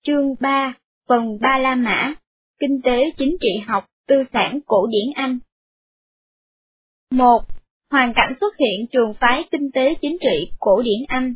Chương 3, phần Ba La Mã, Kinh tế chính trị học, tư sản cổ điển Anh. 1. Hoàn cảnh xuất hiện trường phái kinh tế chính trị cổ điển Anh.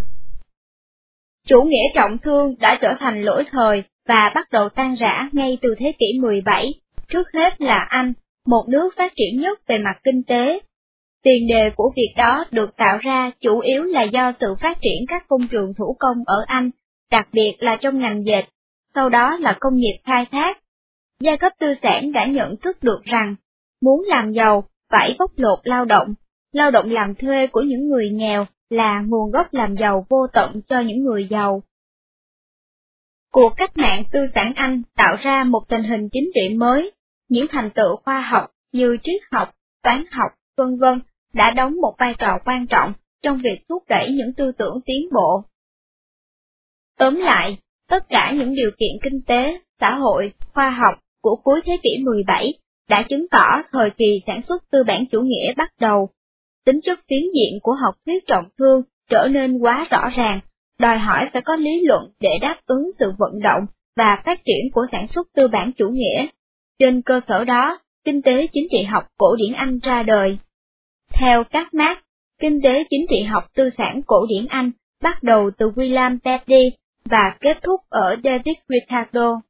Chủ nghĩa trọng thương đã trở thành lỗi thời và bắt đầu tan rã ngay từ thế kỷ 17, trước hết là Anh, một nước phát triển nhất về mặt kinh tế. Tiền đề của việc đó được tạo ra chủ yếu là do sự phát triển các công trường thủ công ở Anh, đặc biệt là trong ngành dệt, sau đó là công nghiệp khai thác. Giai cấp tư sản đã nhận thức được rằng, muốn làm giàu, phải bóc lột lao động làm thuê của những người nghèo là nguồn gốc làm giàu vô tận cho những người giàu. Cuộc cách mạng tư sản Anh tạo ra một tình hình chính trị mới, những thành tựu khoa học như triết học, toán học, v.v. đã đóng một vai trò quan trọng trong việc thúc đẩy những tư tưởng tiến bộ. Tóm lại, tất cả những điều kiện kinh tế, xã hội, khoa học của cuối thế kỷ 17 đã chứng tỏ thời kỳ sản xuất tư bản chủ nghĩa bắt đầu. Tính chất phiến diện của học thuyết trọng thương trở nên quá rõ ràng, đòi hỏi phải có lý luận để đáp ứng sự vận động và phát triển của sản xuất tư bản chủ nghĩa. Trên cơ sở đó, kinh tế chính trị học cổ điển Anh ra đời. Theo các Marx, kinh tế chính trị học tư sản cổ điển Anh bắt đầu từ William Petty và kết thúc ở David Ricardo.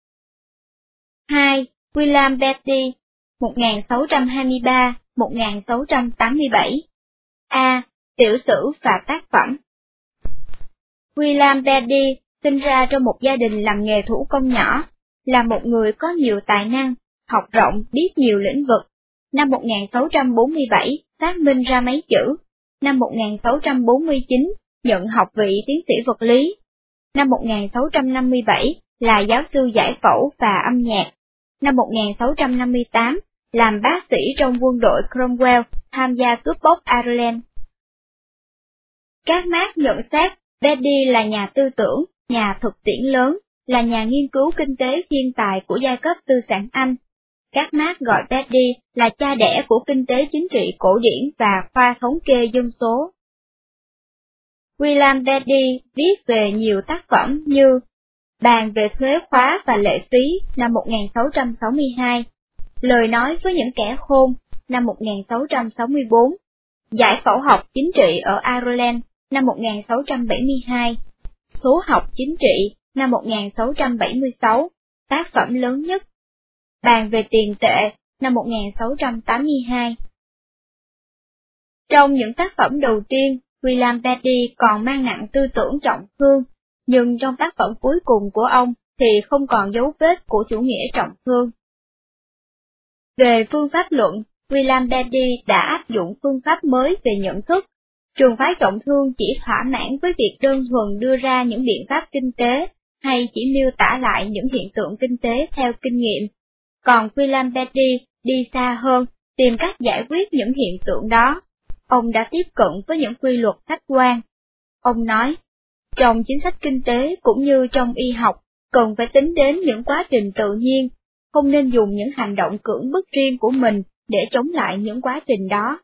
2. William Petty, 1623-1687. A. Tiểu sử và tác phẩm. William Petty sinh ra trong một gia đình làm nghề thủ công nhỏ, là một người có nhiều tài năng, học rộng, biết nhiều lĩnh vực. Năm 1647 phát minh ra máy chữ. Năm 1649 nhận học vị tiến sĩ vật lý. Năm 1657 là giáo sư giải phẫu và âm nhạc. Năm 1658 làm bác sĩ trong quân đội Cromwell, tham gia cướp bóc Ireland. Các Marx nhận xét Petty là nhà tư tưởng, nhà thực tiễn lớn, là nhà nghiên cứu kinh tế thiên tài của giai cấp tư sản Anh. Các Marx gọi Petty là cha đẻ của kinh tế chính trị cổ điển và khoa thống kê dân số. William Petty viết về nhiều tác phẩm như Bàn về thuế khóa và lệ phí năm 1662, Lời nói với những kẻ khôn năm 1664, Giải phẫu học chính trị ở Ireland năm 1672, Số học chính trị năm 1676, tác phẩm lớn nhất. Bàn về tiền tệ năm 1682. Trong những tác phẩm đầu tiên, William Petty còn mang nặng tư tưởng trọng thương, nhưng trong tác phẩm cuối cùng của ông thì không còn dấu vết của chủ nghĩa trọng thương. Về phương pháp luận, William Petty đã áp dụng phương pháp mới về nhận thức. Trường phái trọng thương chỉ thỏa mãn với việc đơn thuần đưa ra những biện pháp kinh tế, hay chỉ miêu tả lại những hiện tượng kinh tế theo kinh nghiệm. Còn William Petty đi xa hơn, tìm cách giải quyết những hiện tượng đó. Ông đã tiếp cận với những quy luật khách quan. Ông nói, trong chính sách kinh tế cũng như trong y học, cần phải tính đến những quá trình tự nhiên, không nên dùng những hành động cưỡng bức riêng của mình để chống lại những quá trình đó.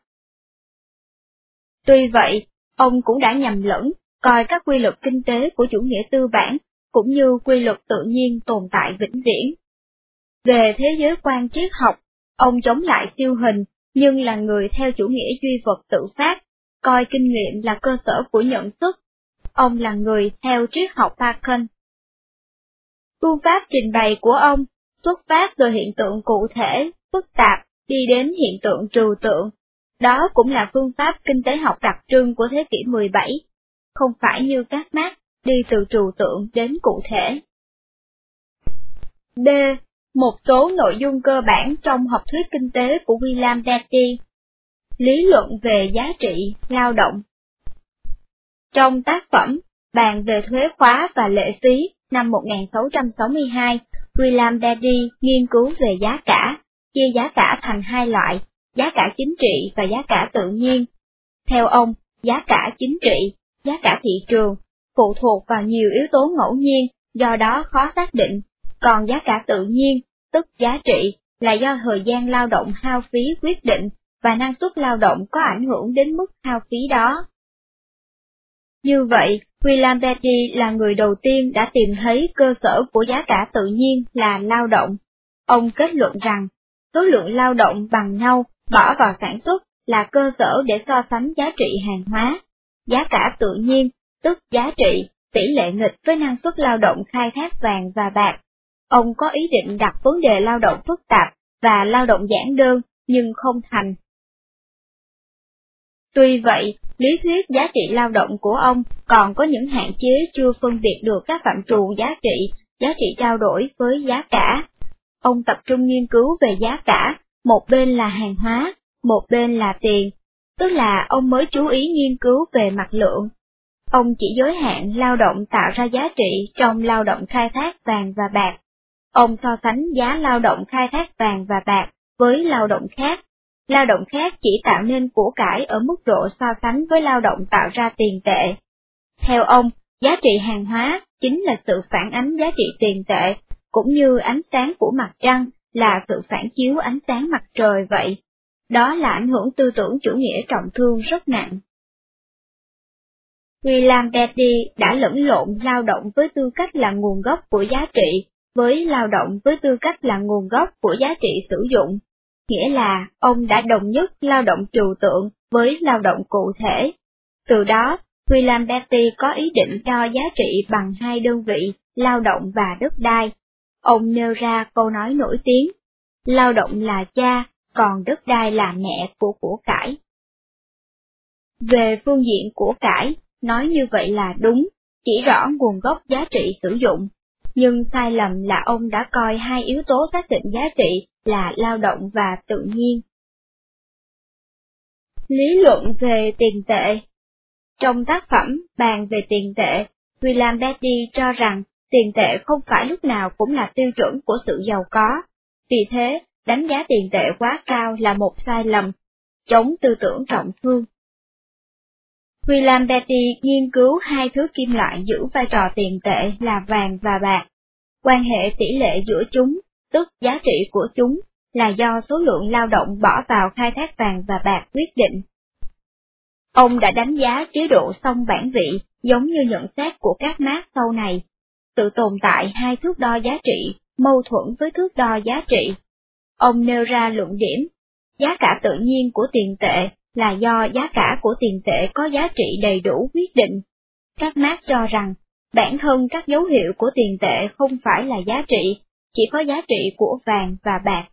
Tuy vậy, ông cũng đã nhầm lẫn, coi các quy luật kinh tế của chủ nghĩa tư bản, cũng như quy luật tự nhiên tồn tại vĩnh viễn. Về thế giới quan triết học, ông chống lại siêu hình, nhưng là người theo chủ nghĩa duy vật tự phát, coi kinh nghiệm là cơ sở của nhận thức. Ông là người theo triết học Bacon. Phương pháp trình bày của ông xuất phát từ hiện tượng cụ thể, phức tạp, đi đến hiện tượng trừu tượng. Đó cũng là phương pháp kinh tế học đặc trưng của thế kỷ 17, không phải như các Marx đi từ trừu tượng đến cụ thể. D. Một số nội dung cơ bản trong học thuyết kinh tế của William Petty. Lý luận về giá trị lao động. Trong tác phẩm Bàn về thuế khóa và lệ phí năm 1662, William Petty nghiên cứu về giá cả, chia giá cả thành hai loại, giá cả chính trị và giá cả tự nhiên. Theo ông, giá cả chính trị, giá cả thị trường, phụ thuộc vào nhiều yếu tố ngẫu nhiên, do đó khó xác định, còn giá cả tự nhiên, tức giá trị, là do thời gian lao động hao phí quyết định, và năng suất lao động có ảnh hưởng đến mức hao phí đó. Như vậy, William Petty là người đầu tiên đã tìm thấy cơ sở của giá cả tự nhiên là lao động. Ông kết luận rằng, số lượng lao động bằng nhau bỏ vào sản xuất là cơ sở để so sánh giá trị hàng hóa. Giá cả tự nhiên, tức giá trị, tỷ lệ nghịch với năng suất lao động khai thác vàng và bạc. Ông có ý định đặt vấn đề lao động phức tạp và lao động giản đơn, nhưng không thành. Tuy vậy, lý thuyết giá trị lao động của ông còn có những hạn chế chưa phân biệt được các phạm trù giá trị trao đổi với giá cả. Ông tập trung nghiên cứu về giá cả, một bên là hàng hóa, một bên là tiền, tức là ông mới chú ý nghiên cứu về mặt lượng. Ông chỉ giới hạn lao động tạo ra giá trị trong lao động khai thác vàng và bạc. Ông so sánh giá lao động khai thác vàng và bạc với lao động khác. Lao động khác chỉ tạo nên của cải ở mức độ so sánh với lao động tạo ra tiền tệ. Theo ông, giá trị hàng hóa chính là sự phản ánh giá trị tiền tệ, cũng như ánh sáng của mặt trăng là sự phản chiếu ánh sáng mặt trời vậy. Đó là ảnh hưởng tư tưởng chủ nghĩa trọng thương rất nặng. William Petty đã lẫn lộn lao động với tư cách là nguồn gốc của giá trị, với lao động với tư cách là nguồn gốc của giá trị sử dụng. Nghĩa là ông đã đồng nhất lao động trừu tượng với lao động cụ thể. Từ đó, William Petty có ý định đo giá trị bằng hai đơn vị, lao động và đất đai. Ông nêu ra câu nói nổi tiếng, lao động là cha, còn đất đai là mẹ của cải. Về phương diện của cải, nói như vậy là đúng, chỉ rõ nguồn gốc giá trị sử dụng, nhưng sai lầm là ông đã coi hai yếu tố xác định giá trị là lao động và tự nhiên. Lý luận về tiền tệ. Trong tác phẩm Bàn về tiền tệ, William Petty cho rằng tiền tệ không phải lúc nào cũng là tiêu chuẩn của sự giàu có, vì thế đánh giá tiền tệ quá cao là một sai lầm, chống tư tưởng trọng thương. William Petty nghiên cứu hai thứ kim loại giữ vai trò tiền tệ là vàng và bạc. Quan hệ tỷ lệ giữa chúng, tức giá trị của chúng, là do số lượng lao động bỏ vào khai thác vàng và bạc quyết định. Ông đã đánh giá chế độ song bản vị giống như nhận xét của các Marx sau này. Sự tồn tại hai thước đo giá trị mâu thuẫn với thước đo giá trị. Ông nêu ra luận điểm, giá cả tự nhiên của tiền tệ là do giá cả của tiền tệ có giá trị đầy đủ quyết định. Các Marx cho rằng, bản thân các dấu hiệu của tiền tệ không phải là giá trị, chỉ có giá trị của vàng và bạc.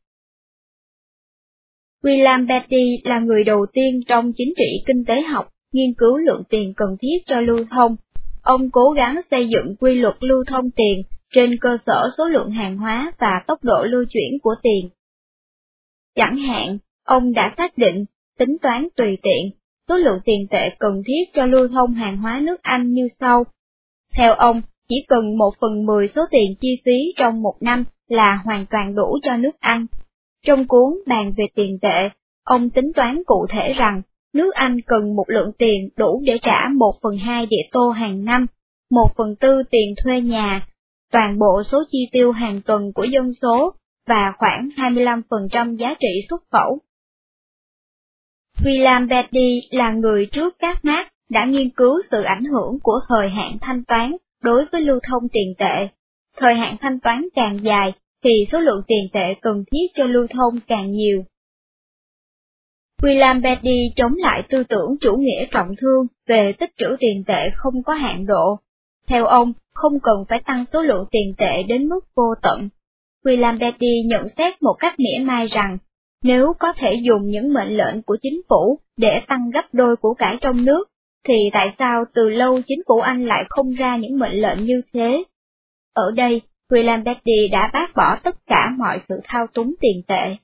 William Petty là người đầu tiên trong chính trị kinh tế học nghiên cứu lượng tiền cần thiết cho lưu thông. Ông cố gắng xây dựng quy luật lưu thông tiền trên cơ sở số lượng hàng hóa và tốc độ lưu chuyển của tiền. Chẳng hạn, ông đã xác định, tính toán tùy tiện, số lượng tiền tệ cần thiết cho lưu thông hàng hóa nước Anh như sau. Theo ông, chỉ cần 1/10 số tiền chi phí trong một năm là hoàn toàn đủ cho nước Anh. Trong cuốn Bàn về tiền tệ, ông tính toán cụ thể rằng, nước Anh cần một lượng tiền đủ để trả 1/2 địa tô hàng năm, 1/4 tiền thuê nhà, toàn bộ số chi tiêu hàng tuần của dân số, và khoảng 25% giá trị xuất khẩu. William Petty là người trước các Marx đã nghiên cứu sự ảnh hưởng của thời hạn thanh toán đối với lưu thông tiền tệ. Thời hạn thanh toán càng dài, thì số lượng tiền tệ cần thiết cho lưu thông càng nhiều. William Petty chống lại tư tưởng chủ nghĩa trọng thương về tích trữ tiền tệ không có hạn độ. Theo ông, không cần phải tăng số lượng tiền tệ đến mức vô tận. William Petty nhận xét một cách mỉa mai rằng, nếu có thể dùng những mệnh lệnh của chính phủ để tăng gấp đôi của cải trong nước, thì tại sao từ lâu chính phủ Anh lại không ra những mệnh lệnh như thế? Ở đây, William Petty đã bác bỏ tất cả mọi sự thao túng tiền tệ.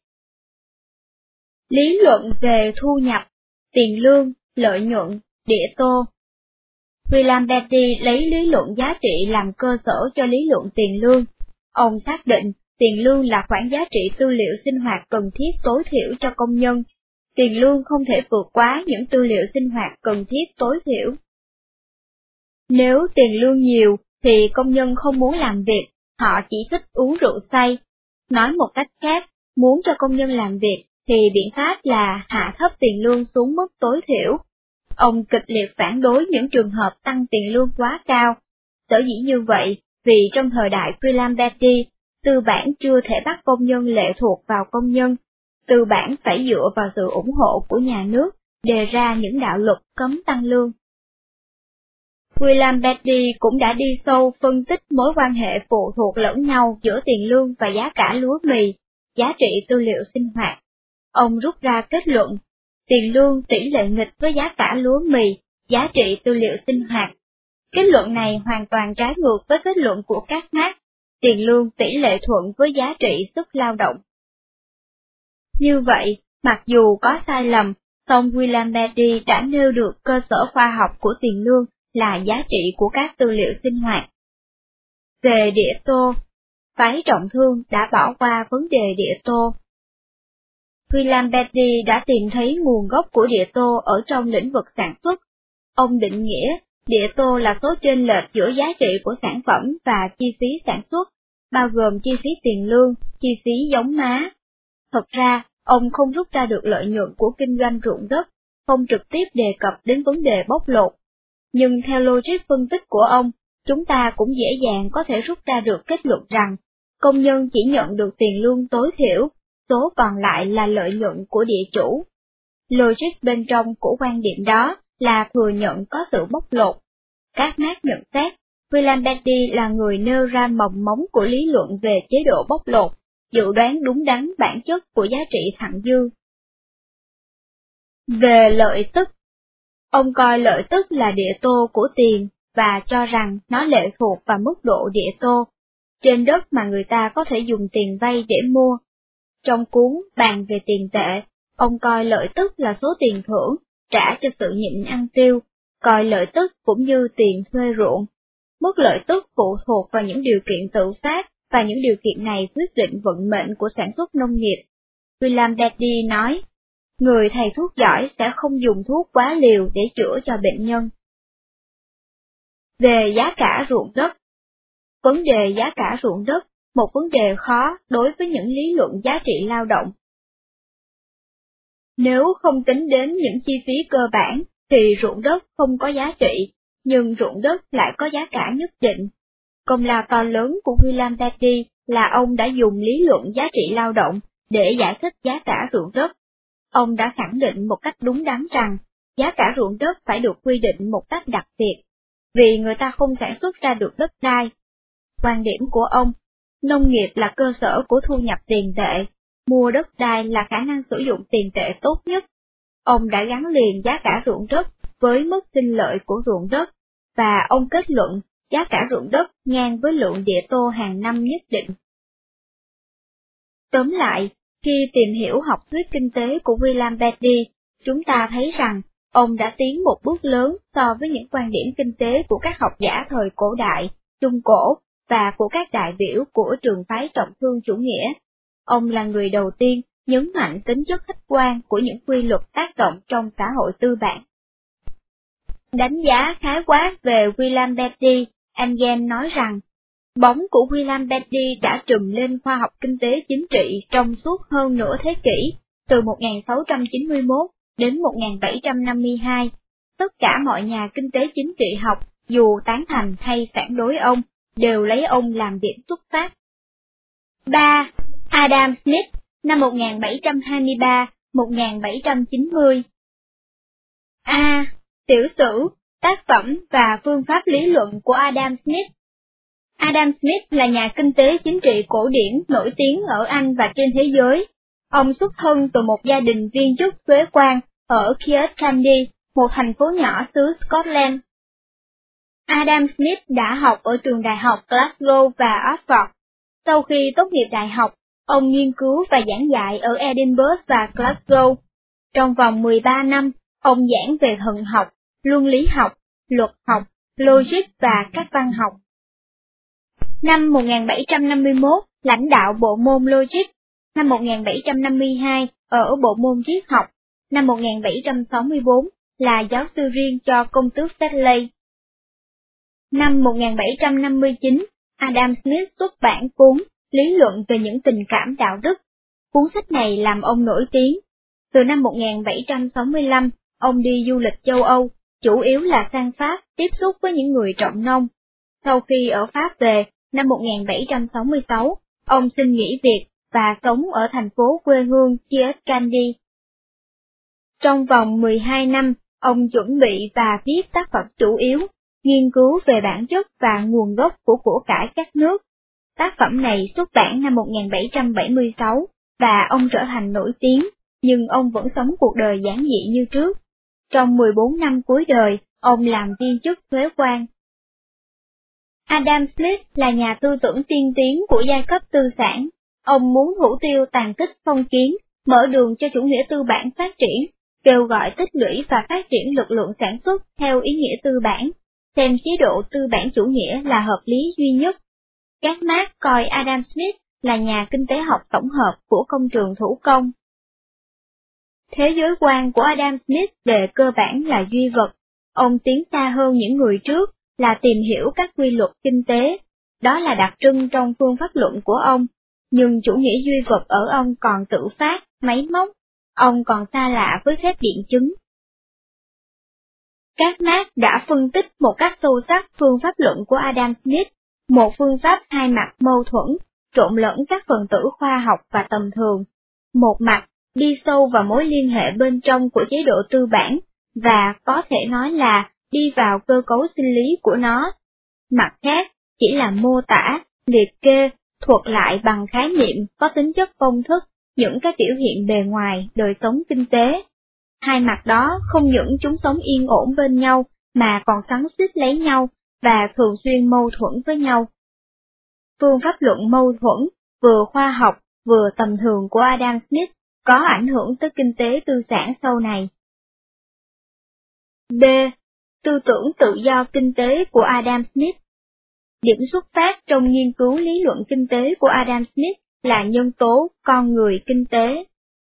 Lý luận về thu nhập, tiền lương, lợi nhuận, địa tô. William Petty lấy lý luận giá trị làm cơ sở cho lý luận tiền lương. Ông xác định, tiền lương là khoản giá trị tư liệu sinh hoạt cần thiết tối thiểu cho công nhân. Tiền lương không thể vượt quá những tư liệu sinh hoạt cần thiết tối thiểu. Nếu tiền lương nhiều, thì công nhân không muốn làm việc, họ chỉ thích uống rượu say. Nói một cách khác, muốn cho công nhân làm việc, thì biện pháp là hạ thấp tiền lương xuống mức tối thiểu. Ông kịch liệt phản đối những trường hợp tăng tiền lương quá cao. Sở dĩ như vậy, vì trong thời đại William Petty, tư bản chưa thể bắt công nhân lệ thuộc vào công nhân. Tư bản phải dựa vào sự ủng hộ của nhà nước, đề ra những đạo luật cấm tăng lương. William Petty cũng đã đi sâu phân tích mối quan hệ phụ thuộc lẫn nhau giữa tiền lương và giá cả lúa mì, giá trị tư liệu sinh hoạt. Ông rút ra kết luận, tiền lương tỷ lệ nghịch với giá cả lúa mì, giá trị tư liệu sinh hoạt. Kết luận này hoàn toàn trái ngược với kết luận của các Marx, tiền lương tỷ lệ thuận với giá trị sức lao động. Như vậy, mặc dù có sai lầm, song William Petty đã nêu được cơ sở khoa học của tiền lương là giá trị của các tư liệu sinh hoạt. Về địa tô, phái trọng thương đã bỏ qua vấn đề địa tô. William Petty đã tìm thấy nguồn gốc của địa tô ở trong lĩnh vực sản xuất. Ông định nghĩa, địa tô là số chênh lệch giữa giá trị của sản phẩm và chi phí sản xuất, bao gồm chi phí tiền lương, chi phí giống má. Thật ra, ông không rút ra được lợi nhuận của kinh doanh ruộng đất, không trực tiếp đề cập đến vấn đề bóc lột. Nhưng theo logic phân tích của ông, chúng ta cũng dễ dàng có thể rút ra được kết luận rằng, công nhân chỉ nhận được tiền lương tối thiểu, số còn lại là lợi nhuận của địa chủ. Logic bên trong của quan điểm đó là thừa nhận có sự bóc lột. Các Marx nhận xét, William Petty là người nêu ra mầm mống của lý luận về chế độ bóc lột, dự đoán đúng đắn bản chất của giá trị thặng dư. Về lợi tức, ông coi lợi tức là địa tô của tiền và cho rằng nó lệ thuộc vào mức độ địa tô, trên đất mà người ta có thể dùng tiền vay để mua. Trong cuốn Bàn về tiền tệ, ông coi lợi tức là số tiền thưởng, trả cho sự nhịn ăn tiêu, coi lợi tức cũng như tiền thuê ruộng. Mức lợi tức phụ thuộc vào những điều kiện tự phát, và những điều kiện này quyết định vận mệnh của sản xuất nông nghiệp. William Petty nói, người thầy thuốc giỏi sẽ không dùng thuốc quá liều để chữa cho bệnh nhân. Về giá cả ruộng đất, vấn đề giá cả ruộng đất, một vấn đề khó đối với những lý luận giá trị lao động. Nếu không tính đến những chi phí cơ bản, thì ruộng đất không có giá trị, nhưng ruộng đất lại có giá cả nhất định. Công lao to lớn của William Petty là ông đã dùng lý luận giá trị lao động để giải thích giá cả ruộng đất. Ông đã khẳng định một cách đúng đắn rằng, giá cả ruộng đất phải được quy định một cách đặc biệt, vì người ta không sản xuất ra được đất đai. Quan điểm của ông, nông nghiệp là cơ sở của thu nhập tiền tệ, mua đất đai là khả năng sử dụng tiền tệ tốt nhất. Ông đã gắn liền giá cả ruộng đất với mức sinh lợi của ruộng đất, và ông kết luận giá cả ruộng đất ngang với lượng địa tô hàng năm nhất định. Tóm lại, khi tìm hiểu học thuyết kinh tế của William Petty, chúng ta thấy rằng ông đã tiến một bước lớn so với những quan điểm kinh tế của các học giả thời cổ đại, trung cổ, và của các đại biểu của trường phái trọng thương chủ nghĩa. Ông là người đầu tiên nhấn mạnh tính chất khách quan của những quy luật tác động trong xã hội tư bản. Đánh giá khái quát về William Petty, Engels nói rằng, bóng của William Petty đã trùm lên khoa học kinh tế chính trị trong suốt hơn nửa thế kỷ, từ 1691 đến 1752. Tất cả mọi nhà kinh tế chính trị học, dù tán thành hay phản đối ông, đều lấy ông làm điểm xuất phát. 3. Adam Smith, năm 1723-1790. A. Tiểu sử, tác phẩm và phương pháp lý luận của Adam Smith. Adam Smith là nhà kinh tế chính trị cổ điển nổi tiếng ở Anh và trên thế giới. Ông xuất thân từ một gia đình viên chức thuế quan ở Kilkenny, một thành phố nhỏ xứ Scotland. Adam Smith đã học ở trường đại học Glasgow và Oxford. Sau khi tốt nghiệp đại học, ông nghiên cứu và giảng dạy ở Edinburgh và Glasgow. Trong vòng 13 năm, ông giảng về thần học, luân lý học, luật học, logic và các văn học. Năm 1751, lãnh đạo bộ môn logic. Năm 1752, ở bộ môn triết học. Năm 1764, là giáo sư riêng cho công tước Sedley. Năm 1759, Adam Smith xuất bản cuốn Lý luận về những tình cảm đạo đức. Cuốn sách này làm ông nổi tiếng. Từ năm 1765, ông đi du lịch châu Âu, chủ yếu là sang Pháp tiếp xúc với những người trọng nông. Sau khi ở Pháp về, năm 1766, ông xin nghỉ việc và sống ở thành phố quê hương Chietcandi. Trong vòng 12 năm, ông chuẩn bị và viết tác phẩm chủ yếu, nghiên cứu về bản chất và nguồn gốc của cải các nước. Tác phẩm này xuất bản năm 1776, và ông trở thành nổi tiếng, nhưng ông vẫn sống cuộc đời giản dị như trước. Trong 14 năm cuối đời, ông làm viên chức thuế quan. Adam Smith là nhà tư tưởng tiên tiến của giai cấp tư sản. Ông muốn thủ tiêu tàn tích phong kiến, mở đường cho chủ nghĩa tư bản phát triển, kêu gọi tích lũy và phát triển lực lượng sản xuất theo ý nghĩa tư bản, xem chế độ tư bản chủ nghĩa là hợp lý duy nhất. Các Marx coi Adam Smith là nhà kinh tế học tổng hợp của công trường thủ công. Thế giới quan của Adam Smith về cơ bản là duy vật. Ông tiến xa hơn những người trước là tìm hiểu các quy luật kinh tế. Đó là đặc trưng trong phương pháp luận của ông. Nhưng chủ nghĩa duy vật ở ông còn tự phát, máy móc. Ông còn xa lạ với phép điện chứng. Các Marx đã phân tích một cách sâu sắc phương pháp luận của Adam Smith, một phương pháp hai mặt mâu thuẫn, trộn lẫn các phần tử khoa học và tầm thường. Một mặt, đi sâu vào mối liên hệ bên trong của chế độ tư bản, và có thể nói là đi vào cơ cấu sinh lý của nó. Mặt khác, chỉ là mô tả, liệt kê, thuật lại bằng khái niệm có tính chất công thức, những cái biểu hiện bề ngoài đời sống kinh tế. Hai mặt đó không những chúng sống yên ổn bên nhau, mà còn xoắn xít lấy nhau, và thường xuyên mâu thuẫn với nhau. Phương pháp luận mâu thuẫn, vừa khoa học, vừa tầm thường của Adam Smith, có ảnh hưởng tới kinh tế tư sản sau này. B. Tư tưởng tự do kinh tế của Adam Smith. Điểm xuất phát trong nghiên cứu lý luận kinh tế của Adam Smith là nhân tố con người kinh tế.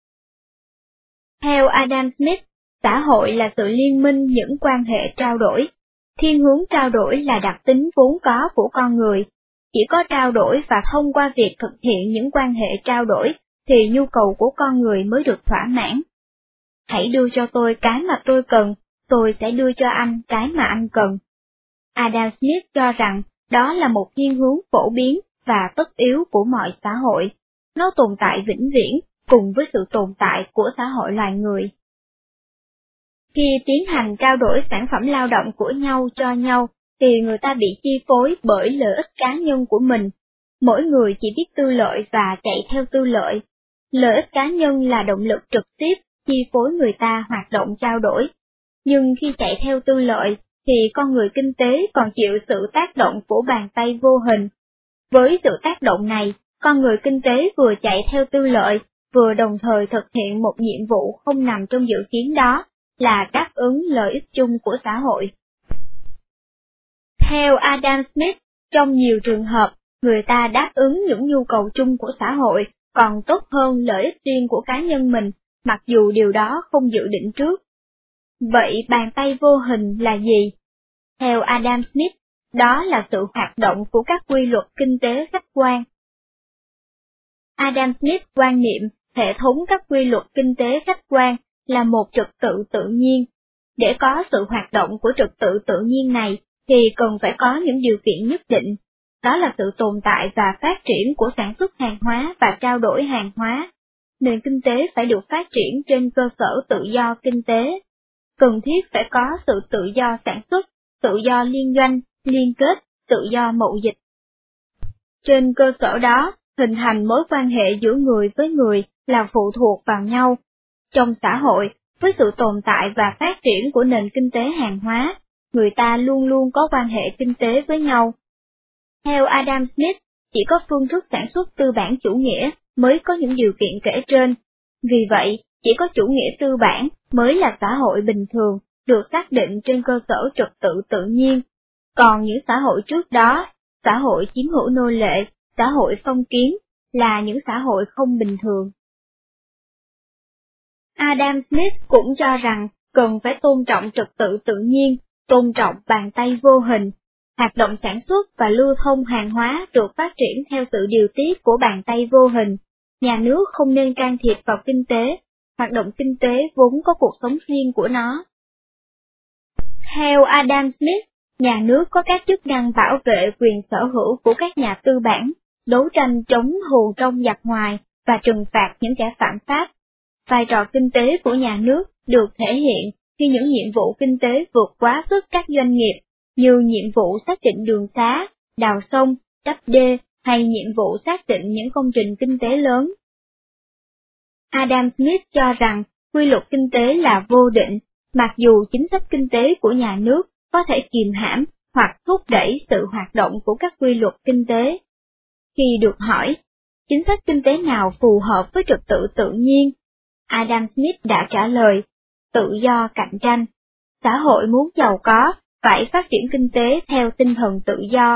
Theo Adam Smith, xã hội là sự liên minh những quan hệ trao đổi. Thiên hướng trao đổi là đặc tính vốn có của con người. Chỉ có trao đổi và thông qua việc thực hiện những quan hệ trao đổi, thì nhu cầu của con người mới được thỏa mãn. Hãy đưa cho tôi cái mà tôi cần, tôi sẽ đưa cho anh cái mà anh cần. Adam Smith cho rằng đó là một thiên hướng phổ biến và tất yếu của mọi xã hội. Nó tồn tại vĩnh viễn, cùng với sự tồn tại của xã hội loài người. Khi tiến hành trao đổi sản phẩm lao động của nhau cho nhau, thì người ta bị chi phối bởi lợi ích cá nhân của mình. Mỗi người chỉ biết tư lợi và chạy theo tư lợi. Lợi ích cá nhân là động lực trực tiếp chi phối người ta hoạt động trao đổi. Nhưng khi chạy theo tư lợi, thì con người kinh tế còn chịu sự tác động của bàn tay vô hình. Với sự tác động này, con người kinh tế vừa chạy theo tư lợi, vừa đồng thời thực hiện một nhiệm vụ không nằm trong dự kiến đó, là đáp ứng lợi ích chung của xã hội. Theo Adam Smith, trong nhiều trường hợp, người ta đáp ứng những nhu cầu chung của xã hội còn tốt hơn lợi ích riêng của cá nhân mình, mặc dù điều đó không dự định trước. Vậy bàn tay vô hình là gì? Theo Adam Smith, đó là sự hoạt động của các quy luật kinh tế khách quan. Adam Smith quan niệm hệ thống các quy luật kinh tế khách quan là một trật tự tự nhiên. Để có sự hoạt động của trật tự tự nhiên này, thì cần phải có những điều kiện nhất định. Đó là sự tồn tại và phát triển của sản xuất hàng hóa và trao đổi hàng hóa. Nền kinh tế phải được phát triển trên cơ sở tự do kinh tế. Cần thiết phải có sự tự do sản xuất, tự do liên doanh, liên kết, tự do mậu dịch. Trên cơ sở đó, hình thành mối quan hệ giữa người với người là phụ thuộc vào nhau. Trong xã hội, với sự tồn tại và phát triển của nền kinh tế hàng hóa, người ta luôn luôn có quan hệ kinh tế với nhau. Theo Adam Smith, chỉ có phương thức sản xuất tư bản chủ nghĩa mới có những điều kiện kể trên. Vì vậy, chỉ có chủ nghĩa tư bản mới là xã hội bình thường, được xác định trên cơ sở trật tự tự nhiên. Còn những xã hội trước đó, xã hội chiếm hữu nô lệ, xã hội phong kiến, là những xã hội không bình thường. Adam Smith cũng cho rằng cần phải tôn trọng trật tự tự nhiên, tôn trọng bàn tay vô hình. Hoạt động sản xuất và lưu thông hàng hóa được phát triển theo sự điều tiết của bàn tay vô hình. Nhà nước không nên can thiệp vào kinh tế, hoạt động kinh tế vốn có cuộc sống riêng của nó. Theo Adam Smith, nhà nước có các chức năng bảo vệ quyền sở hữu của các nhà tư bản, đấu tranh chống thù trong giặc ngoài và trừng phạt những kẻ phạm pháp. Vai trò kinh tế của nhà nước được thể hiện khi những nhiệm vụ kinh tế vượt quá sức các doanh nghiệp, như nhiệm vụ xác định đường xá, đào sông, đắp đê hay nhiệm vụ xác định những công trình kinh tế lớn. Adam Smith cho rằng quy luật kinh tế là vô định, mặc dù chính sách kinh tế của nhà nước có thể kìm hãm hoặc thúc đẩy sự hoạt động của các quy luật kinh tế. Khi được hỏi, chính sách kinh tế nào phù hợp với trật tự tự nhiên, Adam Smith đã trả lời, tự do cạnh tranh. Xã hội muốn giàu có, phải phát triển kinh tế theo tinh thần tự do.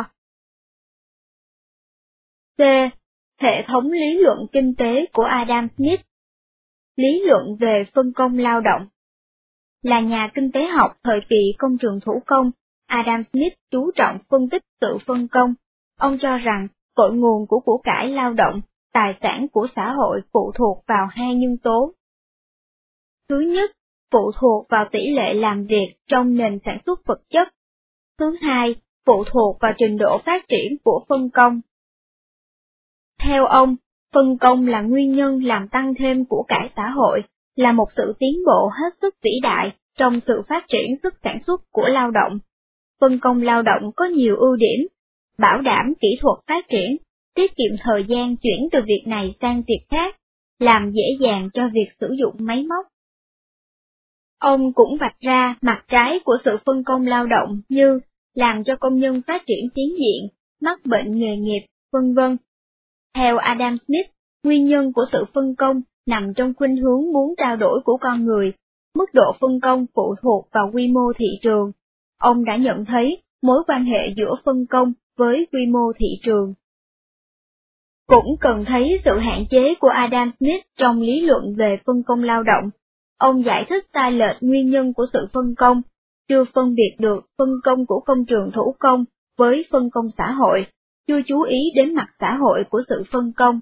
C. Hệ thống lý luận kinh tế của Adam Smith. Lý luận về phân công lao động. Là nhà kinh tế học thời kỳ công trường thủ công, Adam Smith chú trọng phân tích sự phân công. Ông cho rằng cội nguồn của của cải lao động, tài sản của xã hội phụ thuộc vào hai nhân tố. Thứ nhất, phụ thuộc vào tỷ lệ làm việc trong nền sản xuất vật chất. Thứ hai, phụ thuộc vào trình độ phát triển của phân công. Theo ông, phân công là nguyên nhân làm tăng thêm của cải xã hội, là một sự tiến bộ hết sức vĩ đại trong sự phát triển sức sản xuất của lao động. Phân công lao động có nhiều ưu điểm, bảo đảm kỹ thuật phát triển, tiết kiệm thời gian chuyển từ việc này sang việc khác, làm dễ dàng cho việc sử dụng máy móc. Ông cũng vạch ra mặt trái của sự phân công lao động như làm cho công nhân phát triển tiến diện, mắc bệnh nghề nghiệp, vân vân. Theo Adam Smith, nguyên nhân của sự phân công nằm trong khuynh hướng muốn trao đổi của con người, mức độ phân công phụ thuộc vào quy mô thị trường. Ông đã nhận thấy mối quan hệ giữa phân công với quy mô thị trường. Cũng cần thấy sự hạn chế của Adam Smith trong lý luận về phân công lao động. Ông giải thích sai lệch nguyên nhân của sự phân công, chưa phân biệt được phân công của công trường thủ công với phân công xã hội, chưa chú ý đến mặt xã hội của sự phân công.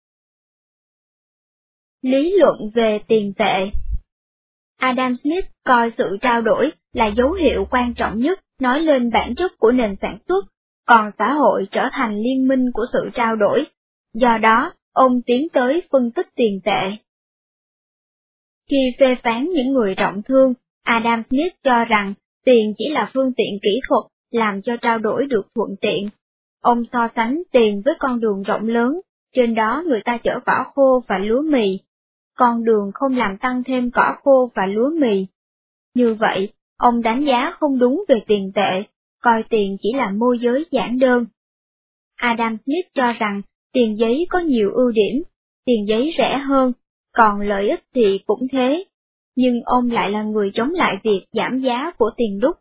Lý luận về tiền tệ. Adam Smith coi sự trao đổi là dấu hiệu quan trọng nhất nói lên bản chất của nền sản xuất, còn xã hội trở thành liên minh của sự trao đổi. Do đó, ông tiến tới phân tích tiền tệ. Khi phê phán những người trọng thương, Adam Smith cho rằng tiền chỉ là phương tiện kỹ thuật làm cho trao đổi được thuận tiện. Ông so sánh tiền với con đường rộng lớn, trên đó người ta chở cỏ khô và lúa mì. Con đường không làm tăng thêm cỏ khô và lúa mì. Như vậy, ông đánh giá không đúng về tiền tệ, coi tiền chỉ là môi giới giản đơn. Adam Smith cho rằng tiền giấy có nhiều ưu điểm, tiền giấy rẻ hơn, còn lợi ích thì cũng thế, nhưng ông lại là người chống lại việc giảm giá của tiền đúc.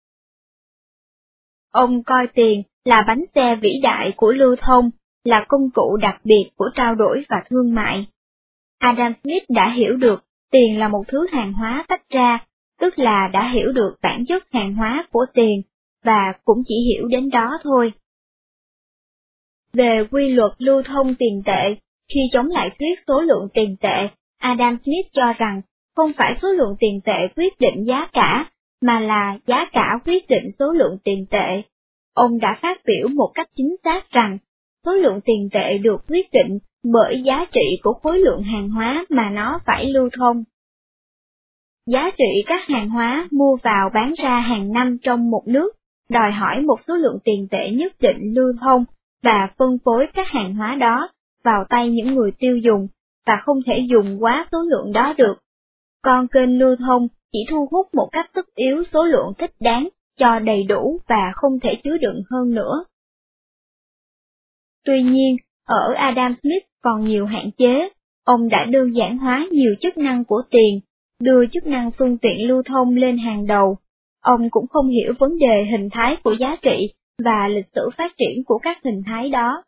Ông coi tiền là bánh xe vĩ đại của lưu thông, là công cụ đặc biệt của trao đổi và thương mại. Adam Smith đã hiểu được tiền là một thứ hàng hóa tách ra, tức là đã hiểu được bản chất hàng hóa của tiền, và cũng chỉ hiểu đến đó thôi. Về quy luật lưu thông tiền tệ, khi chống lại thuyết số lượng tiền tệ, Adam Smith cho rằng không phải số lượng tiền tệ quyết định giá cả, mà là giá cả quyết định số lượng tiền tệ. Ông đã phát biểu một cách chính xác rằng, số lượng tiền tệ được quyết định bởi giá trị của khối lượng hàng hóa mà nó phải lưu thông. Giá trị các hàng hóa mua vào bán ra hàng năm trong một nước, đòi hỏi một số lượng tiền tệ nhất định lưu thông và phân phối các hàng hóa đó vào tay những người tiêu dùng, và không thể dùng quá số lượng đó được. Còn kênh lưu thông chỉ thu hút một cách tất yếu số lượng thích đáng cho đầy đủ và không thể chứa đựng hơn nữa. Tuy nhiên, ở Adam Smith còn nhiều hạn chế, ông đã đơn giản hóa nhiều chức năng của tiền, đưa chức năng phương tiện lưu thông lên hàng đầu. Ông cũng không hiểu vấn đề hình thái của giá trị và lịch sử phát triển của các hình thái đó.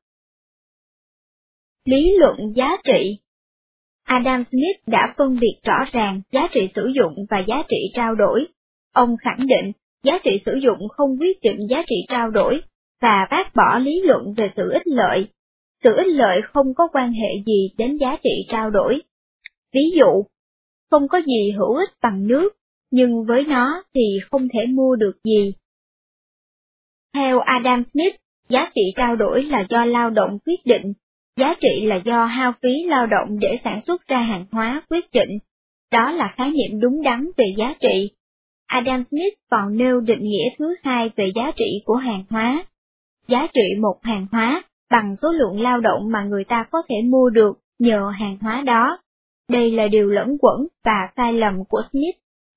Lý luận giá trị. Adam Smith đã phân biệt rõ ràng giá trị sử dụng và giá trị trao đổi. Ông khẳng định giá trị sử dụng không quyết định giá trị trao đổi, và bác bỏ lý luận về sự ích lợi. Sự ích lợi không có quan hệ gì đến giá trị trao đổi. Ví dụ, không có gì hữu ích bằng nước, nhưng với nó thì không thể mua được gì. Theo Adam Smith, giá trị trao đổi là do lao động quyết định, giá trị là do hao phí lao động để sản xuất ra hàng hóa quyết định. Đó là khái niệm đúng đắn về giá trị. Adam Smith còn nêu định nghĩa thứ hai về giá trị của hàng hóa. Giá trị một hàng hóa bằng số lượng lao động mà người ta có thể mua được nhờ hàng hóa đó. Đây là điều lẫn quẩn và sai lầm của Smith.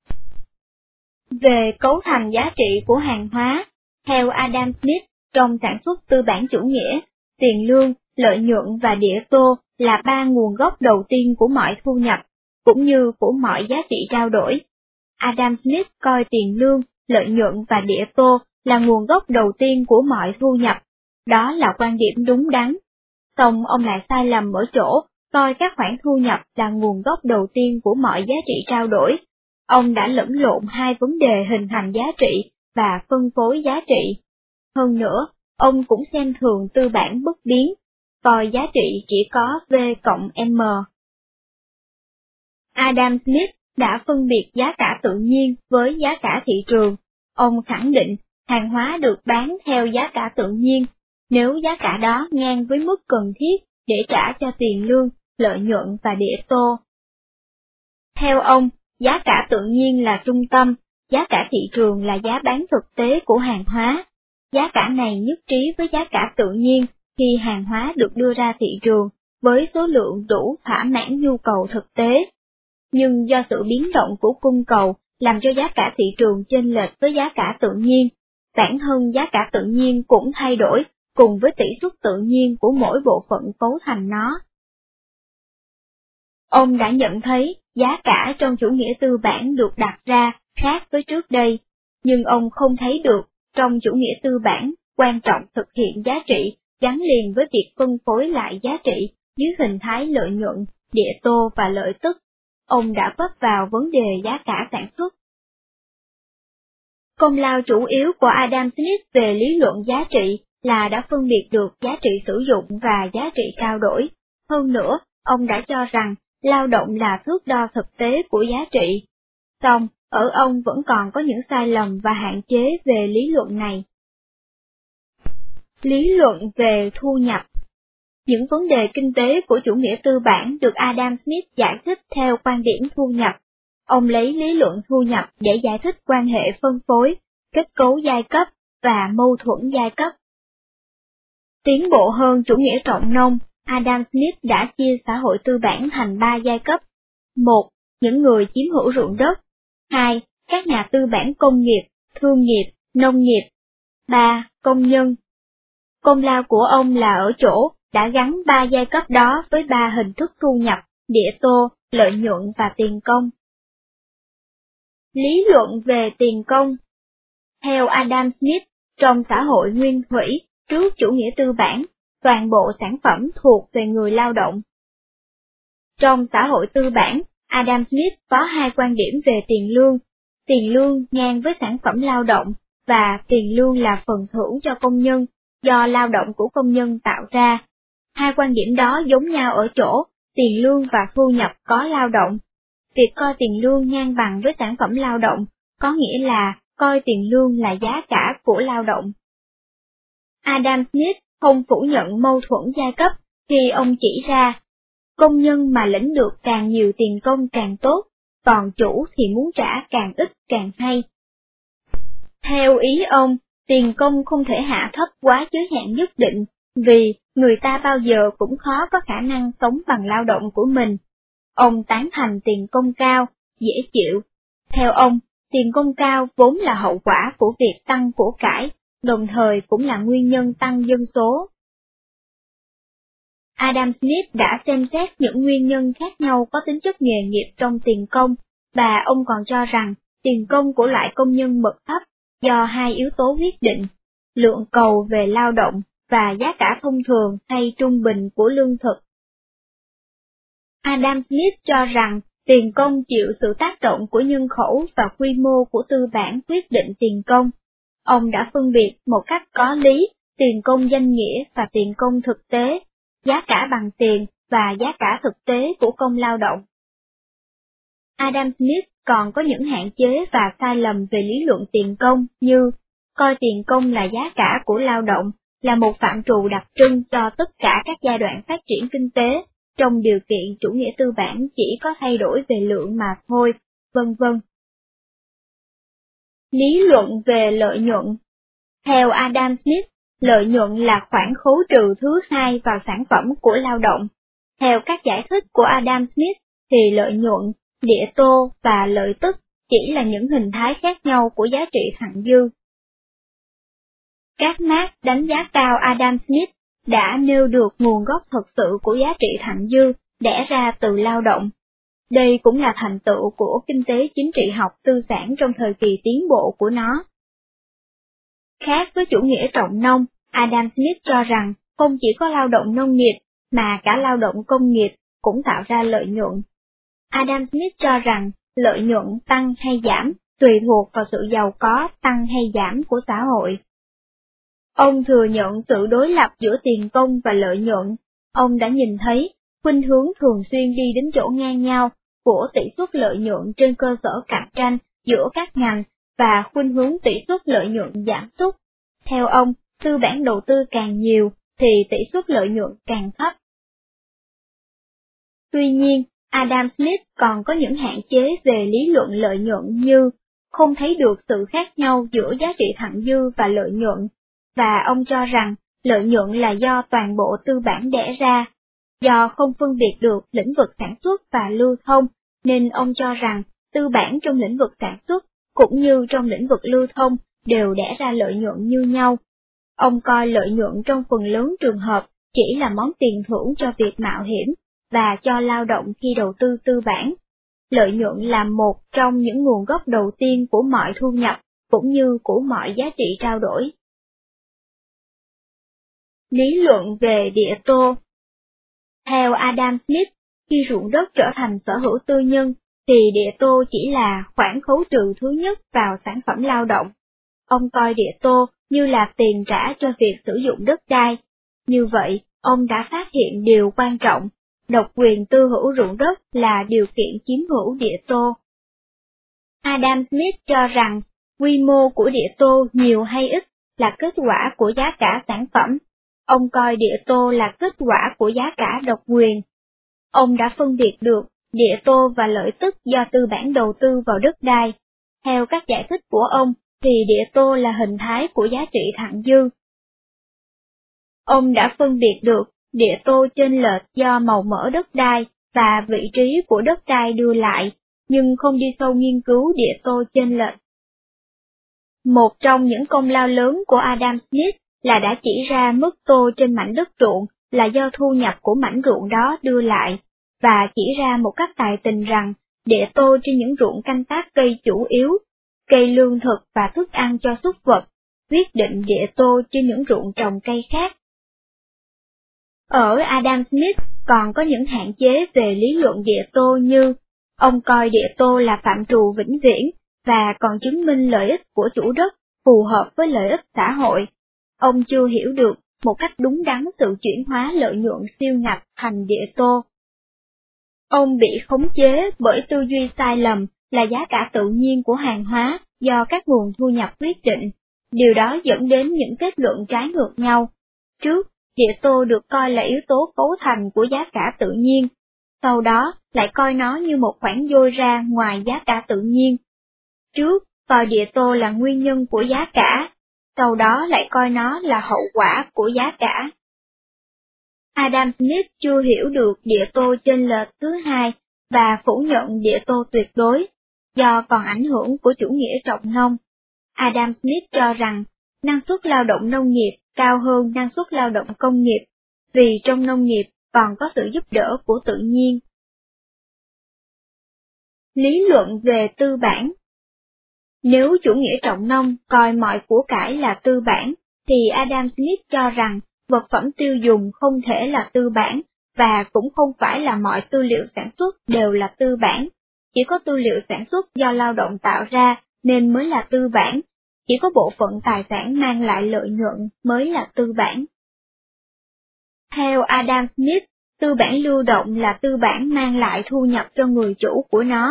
Về cấu thành giá trị của hàng hóa, theo Adam Smith, trong sản xuất tư bản chủ nghĩa, tiền lương, lợi nhuận và địa tô là ba nguồn gốc đầu tiên của mọi thu nhập, cũng như của mọi giá trị trao đổi. Adam Smith coi tiền lương, lợi nhuận và địa tô là nguồn gốc đầu tiên của mọi thu nhập. Đó là quan điểm đúng đắn. Song ông lại sai lầm ở chỗ, coi các khoản thu nhập là nguồn gốc đầu tiên của mọi giá trị trao đổi. Ông đã lẫn lộn hai vấn đề hình thành giá trị và phân phối giá trị. Hơn nữa, ông cũng xem thường tư bản bất biến, coi giá trị chỉ có V cộng M. Adam Smith đã phân biệt giá cả tự nhiên với giá cả thị trường. Ông khẳng định hàng hóa được bán theo giá cả tự nhiên, nếu giá cả đó ngang với mức cần thiết để trả cho tiền lương, lợi nhuận và địa tô. Theo ông, giá cả tự nhiên là trung tâm, giá cả thị trường là giá bán thực tế của hàng hóa. Giá cả này nhất trí với giá cả tự nhiên khi hàng hóa được đưa ra thị trường với số lượng đủ thỏa mãn nhu cầu thực tế. Nhưng do sự biến động của cung cầu làm cho giá cả thị trường chênh lệch với giá cả tự nhiên, bản thân giá cả tự nhiên cũng thay đổi cùng với tỷ suất tự nhiên của mỗi bộ phận cấu thành nó. Ông đã nhận thấy giá cả trong chủ nghĩa tư bản được đặt ra khác với trước đây, nhưng ông không thấy được trong chủ nghĩa tư bản quan trọng thực hiện giá trị gắn liền với việc phân phối lại giá trị dưới hình thái lợi nhuận, địa tô và lợi tức. Ông đã vấp vào vấn đề giá cả sản xuất. Công lao chủ yếu của Adam Smith về lý luận giá trị là đã phân biệt được giá trị sử dụng và giá trị trao đổi. Hơn nữa, ông đã cho rằng lao động là thước đo thực tế của giá trị. Song, ở ông vẫn còn có những sai lầm và hạn chế về lý luận này. Lý luận về thu nhập. Những vấn đề kinh tế của chủ nghĩa tư bản được Adam Smith giải thích theo quan điểm thu nhập. Ông lấy lý luận thu nhập để giải thích quan hệ phân phối, kết cấu giai cấp và mâu thuẫn giai cấp. Tiến bộ hơn chủ nghĩa trọng nông, Adam Smith đã chia xã hội tư bản thành 3 giai cấp. 1. Những người chiếm hữu ruộng đất. 2. Các nhà tư bản công nghiệp, thương nghiệp, nông nghiệp. 3. Công nhân. Công lao của ông là ở chỗ đã gắn 3 giai cấp đó với 3 hình thức thu nhập, địa tô, lợi nhuận và tiền công. Lý luận về tiền công. Theo Adam Smith, trong xã hội nguyên thủy, trước chủ nghĩa tư bản, toàn bộ sản phẩm thuộc về người lao động. Trong xã hội tư bản, Adam Smith có hai quan điểm về tiền lương ngang với sản phẩm lao động, và tiền lương là phần thưởng cho công nhân, do lao động của công nhân tạo ra. Hai quan điểm đó giống nhau ở chỗ, tiền lương và thu nhập có lao động. Việc coi tiền lương ngang bằng với sản phẩm lao động, có nghĩa là coi tiền lương là giá cả của lao động. Adam Smith không phủ nhận mâu thuẫn giai cấp khi ông chỉ ra, công nhân mà lĩnh được càng nhiều tiền công càng tốt, còn chủ thì muốn trả càng ít càng hay. Theo ý ông, tiền công không thể hạ thấp quá giới hạn nhất định, vì người ta bao giờ cũng khó có khả năng sống bằng lao động của mình. Ông tán thành tiền công cao, dễ chịu. Theo ông, tiền công cao vốn là hậu quả của việc tăng của cải, đồng thời cũng là nguyên nhân tăng dân số. Adam Smith đã xem xét những nguyên nhân khác nhau có tính chất nghề nghiệp trong tiền công, và ông còn cho rằng tiền công của loại công nhân bậc thấp do hai yếu tố quyết định, lượng cầu về lao động và giá cả thông thường hay trung bình của lương thực. Adam Smith cho rằng tiền công chịu sự tác động của nhân khẩu và quy mô của tư bản quyết định tiền công. Ông đã phân biệt một cách có lý tiền công danh nghĩa và tiền công thực tế, giá cả bằng tiền và giá cả thực tế của công lao động. Adam Smith còn có những hạn chế và sai lầm về lý luận tiền công như coi tiền công là giá cả của lao động, là một phạm trù đặc trưng cho tất cả các giai đoạn phát triển kinh tế, trong điều kiện chủ nghĩa tư bản chỉ có thay đổi về lượng mà thôi, vân vân. Lý luận về lợi nhuận. Theo Adam Smith, lợi nhuận là khoản khấu trừ thứ hai vào sản phẩm của lao động. Theo các giải thích của Adam Smith, thì lợi nhuận, địa tô và lợi tức chỉ là những hình thái khác nhau của giá trị thặng dư. Các Marx đánh giá cao Adam Smith đã nêu được nguồn gốc thực sự của giá trị thặng dư đẻ ra từ lao động. Đây cũng là thành tựu của kinh tế chính trị học tư sản trong thời kỳ tiến bộ của nó. Khác với chủ nghĩa trọng nông, Adam Smith cho rằng không chỉ có lao động nông nghiệp, mà cả lao động công nghiệp cũng tạo ra lợi nhuận. Adam Smith cho rằng lợi nhuận tăng hay giảm tùy thuộc vào sự giàu có tăng hay giảm của xã hội. Ông thừa nhận sự đối lập giữa tiền công và lợi nhuận. Ông đã nhìn thấy khuynh hướng thường xuyên đi đến chỗ ngang nhau của tỷ suất lợi nhuận trên cơ sở cạnh tranh giữa các ngành và khuynh hướng tỷ suất lợi nhuận giảm sút. Theo ông, tư bản đầu tư càng nhiều thì tỷ suất lợi nhuận càng thấp. Tuy nhiên, Adam Smith còn có những hạn chế về lý luận lợi nhuận như không thấy được sự khác nhau giữa giá trị thặng dư và lợi nhuận, và ông cho rằng lợi nhuận là do toàn bộ tư bản đẻ ra. Do không phân biệt được lĩnh vực sản xuất và lưu thông, nên ông cho rằng tư bản trong lĩnh vực sản xuất cũng như trong lĩnh vực lưu thông đều đẻ ra lợi nhuận như nhau. Ông coi lợi nhuận trong phần lớn trường hợp chỉ là món tiền thưởng cho việc mạo hiểm và cho lao động khi đầu tư tư bản. Lợi nhuận là một trong những nguồn gốc đầu tiên của mọi thu nhập cũng như của mọi giá trị trao đổi. Lý luận về địa tô. Theo Adam Smith, khi ruộng đất trở thành sở hữu tư nhân, thì địa tô chỉ là khoản khấu trừ thứ nhất vào sản phẩm lao động. Ông coi địa tô như là tiền trả cho việc sử dụng đất đai. Như vậy, ông đã phát hiện điều quan trọng, độc quyền tư hữu ruộng đất là điều kiện chiếm hữu địa tô. Adam Smith cho rằng, quy mô của địa tô nhiều hay ít là kết quả của giá cả sản phẩm. Ông coi địa tô là kết quả của giá cả độc quyền. Ông đã phân biệt được địa tô và lợi tức do tư bản đầu tư vào đất đai. Theo các giải thích của ông, thì địa tô là hình thái của giá trị thặng dư. Ông đã phân biệt được địa tô chênh lệch do màu mỡ đất đai và vị trí của đất đai đưa lại, nhưng không đi sâu nghiên cứu địa tô chênh lệch. Một trong những công lao lớn của Adam Smith là đã chỉ ra mức tô trên mảnh đất ruộng là do thu nhập của mảnh ruộng đó đưa lại, và chỉ ra một cách tài tình rằng địa tô trên những ruộng canh tác cây chủ yếu, cây lương thực và thức ăn cho súc vật, quyết định địa tô trên những ruộng trồng cây khác. Ở Adam Smith còn có những hạn chế về lý luận địa tô như, ông coi địa tô là phạm trù vĩnh viễn, và còn chứng minh lợi ích của chủ đất phù hợp với lợi ích xã hội. Ông chưa hiểu được một cách đúng đắn sự chuyển hóa lợi nhuận siêu ngạch thành địa tô. Ông bị khống chế bởi tư duy sai lầm là giá cả tự nhiên của hàng hóa do các nguồn thu nhập quyết định. Điều đó dẫn đến những kết luận trái ngược nhau. Trước, địa tô được coi là yếu tố cấu thành của giá cả tự nhiên, sau đó lại coi nó như một khoản dôi ra ngoài giá cả tự nhiên. Trước, coi địa tô là nguyên nhân của giá cả, sau đó lại coi nó là hậu quả của giá cả. Adam Smith chưa hiểu được địa tô chênh lệch thứ hai và phủ nhận địa tô tuyệt đối, do còn ảnh hưởng của chủ nghĩa trọng nông. Adam Smith cho rằng năng suất lao động nông nghiệp cao hơn năng suất lao động công nghiệp, vì trong nông nghiệp còn có sự giúp đỡ của tự nhiên. Lý luận về tư bản. Nếu chủ nghĩa trọng nông coi mọi của cải là tư bản, thì Adam Smith cho rằng vật phẩm tiêu dùng không thể là tư bản, và cũng không phải là mọi tư liệu sản xuất đều là tư bản. Chỉ có tư liệu sản xuất do lao động tạo ra nên mới là tư bản, chỉ có bộ phận tài sản mang lại lợi nhuận mới là tư bản. Theo Adam Smith, tư bản lưu động là tư bản mang lại thu nhập cho người chủ của nó,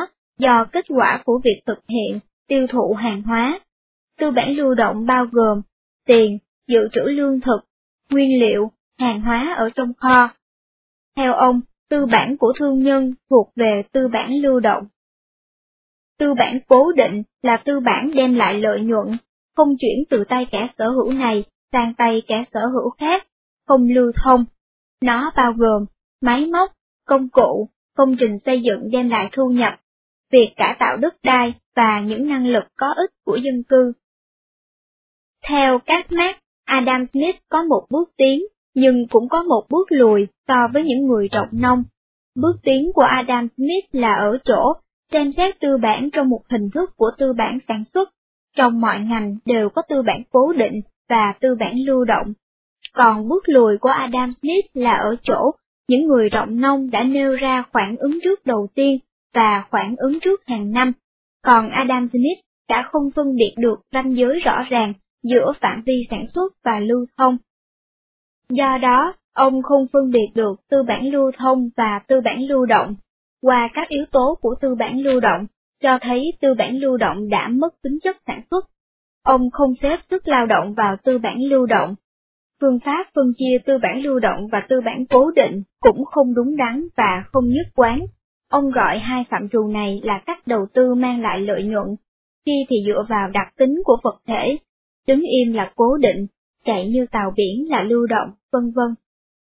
do kết quả của việc thực hiện, tiêu thụ hàng hóa. Tư bản lưu động bao gồm tiền, dự trữ lương thực, nguyên liệu, hàng hóa ở trong kho. Theo ông, tư bản của thương nhân thuộc về tư bản lưu động. Tư bản cố định là tư bản đem lại lợi nhuận, không chuyển từ tay kẻ sở hữu này sang tay kẻ sở hữu khác, không lưu thông. Nó bao gồm máy móc, công cụ, công trình xây dựng đem lại thu nhập, việc cải tạo đất đai và những năng lực có ích của dân cư. Theo các Marx, Adam Smith có một bước tiến, nhưng cũng có một bước lùi so với những người trọng nông. Bước tiến của Adam Smith là ở chỗ xem xét tư bản trong một hình thức của tư bản sản xuất. Trong mọi ngành đều có tư bản cố định và tư bản lưu động. Còn bước lùi của Adam Smith là ở chỗ những người trọng nông đã nêu ra khoản ứng trước đầu tiên và khoản ứng trước hàng năm, còn Adam Smith đã không phân biệt được ranh giới rõ ràng giữa phạm vi sản xuất và lưu thông. Do đó, ông không phân biệt được tư bản lưu thông và tư bản lưu động. Qua các yếu tố của tư bản lưu động, cho thấy tư bản lưu động đã mất tính chất sản xuất. Ông không xếp sức lao động vào tư bản lưu động. Phương pháp phân chia tư bản lưu động và tư bản cố định cũng không đúng đắn và không nhất quán. Ông gọi hai phạm trù này là cách đầu tư mang lại lợi nhuận, khi thì dựa vào đặc tính của vật thể, đứng im là cố định, chạy như tàu biển là lưu động, vân vân.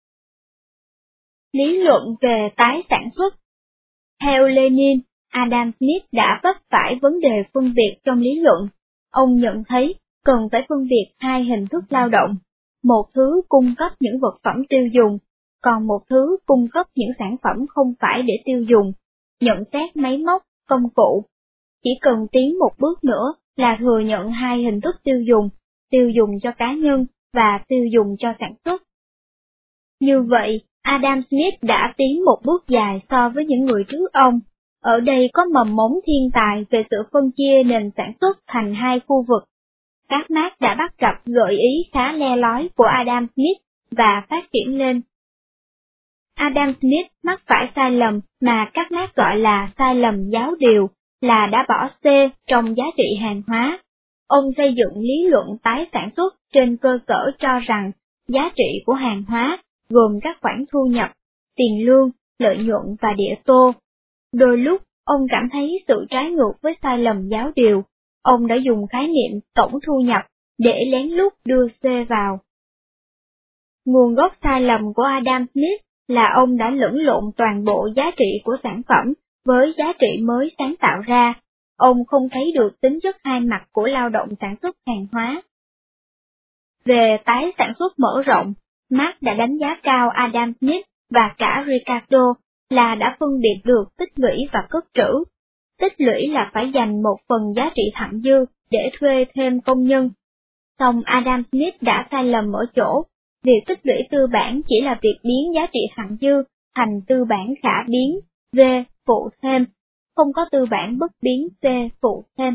Lý luận về tái sản xuất. Theo Lenin, Adam Smith đã vấp phải vấn đề phân biệt trong lý luận. Ông nhận thấy cần phải phân biệt hai hình thức lao động, một thứ cung cấp những vật phẩm tiêu dùng, còn một thứ cung cấp những sản phẩm không phải để tiêu dùng, nhận xét máy móc, công cụ. Chỉ cần tiến một bước nữa là thừa nhận hai hình thức tiêu dùng cho cá nhân và tiêu dùng cho sản xuất. Như vậy, Adam Smith đã tiến một bước dài so với những người trước ông. Ở đây có mầm mống thiên tài về sự phân chia nền sản xuất thành hai khu vực. Các Marx đã bắt gặp gợi ý khá le lói của Adam Smith và phát triển lên. Adam Smith mắc phải sai lầm mà các Marx gọi là sai lầm giáo điều, là đã bỏ C trong giá trị hàng hóa. Ông xây dựng lý luận tái sản xuất trên cơ sở cho rằng giá trị của hàng hóa gồm các khoản thu nhập, tiền lương, lợi nhuận và địa tô. Đôi lúc, ông cảm thấy sự trái ngược với sai lầm giáo điều. Ông đã dùng khái niệm tổng thu nhập để lén lút đưa C vào. Nguồn gốc sai lầm của Adam Smith là ông đã lẫn lộn toàn bộ giá trị của sản phẩm với giá trị mới sáng tạo ra. Ông không thấy được tính chất hai mặt của lao động sản xuất hàng hóa. Về tái sản xuất mở rộng, Marx đã đánh giá cao Adam Smith và cả Ricardo là đã phân biệt được tích lũy và cất trữ. Tích lũy là phải dành một phần giá trị thặng dư để thuê thêm công nhân. Song Adam Smith đã sai lầm ở chỗ, việc tích lũy tư bản chỉ là việc biến giá trị thặng dư thành tư bản khả biến, V phụ thêm, không có tư bản bất biến C phụ thêm.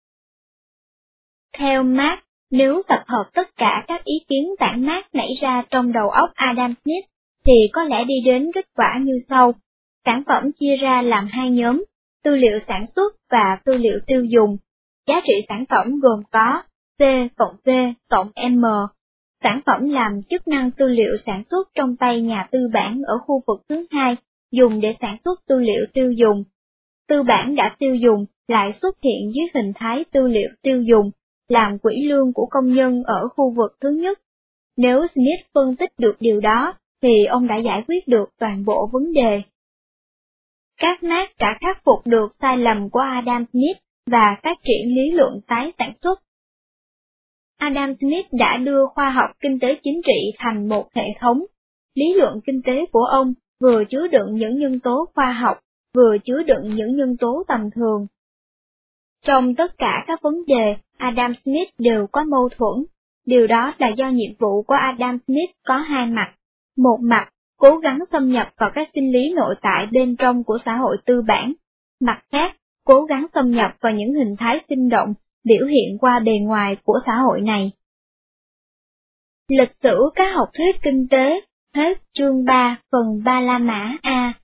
Theo Marx, nếu tập hợp tất cả các ý kiến tản mát nảy ra trong đầu óc Adam Smith, thì có lẽ đi đến kết quả như sau. Sản phẩm chia ra làm hai nhóm, tư liệu sản xuất và tư liệu tiêu dùng. Giá trị sản phẩm gồm có C cộng V cộng M. Sản phẩm làm chức năng tư liệu sản xuất trong tay nhà tư bản ở khu vực thứ hai, dùng để sản xuất tư liệu tiêu dùng. Tư bản đã tiêu dùng lại xuất hiện dưới hình thái tư liệu tiêu dùng, làm quỹ lương của công nhân ở khu vực thứ nhất. Nếu Smith phân tích được điều đó, thì ông đã giải quyết được toàn bộ vấn đề. Các Marx đã khắc phục được sai lầm của Adam Smith và phát triển lý luận tái sản xuất. Adam Smith đã đưa khoa học kinh tế chính trị thành một hệ thống. Lý luận kinh tế của ông vừa chứa đựng những nhân tố khoa học, vừa chứa đựng những nhân tố tầm thường. Trong tất cả các vấn đề, Adam Smith đều có mâu thuẫn. Điều đó là do nhiệm vụ của Adam Smith có hai mặt. Một mặt, cố gắng xâm nhập vào các sinh lý nội tại bên trong của xã hội tư bản. Mặt khác, cố gắng xâm nhập vào những hình thái sinh động, biểu hiện qua bề ngoài của xã hội này. Lịch sử các học thuyết kinh tế, hết chương 3 phần Ba La Mã A.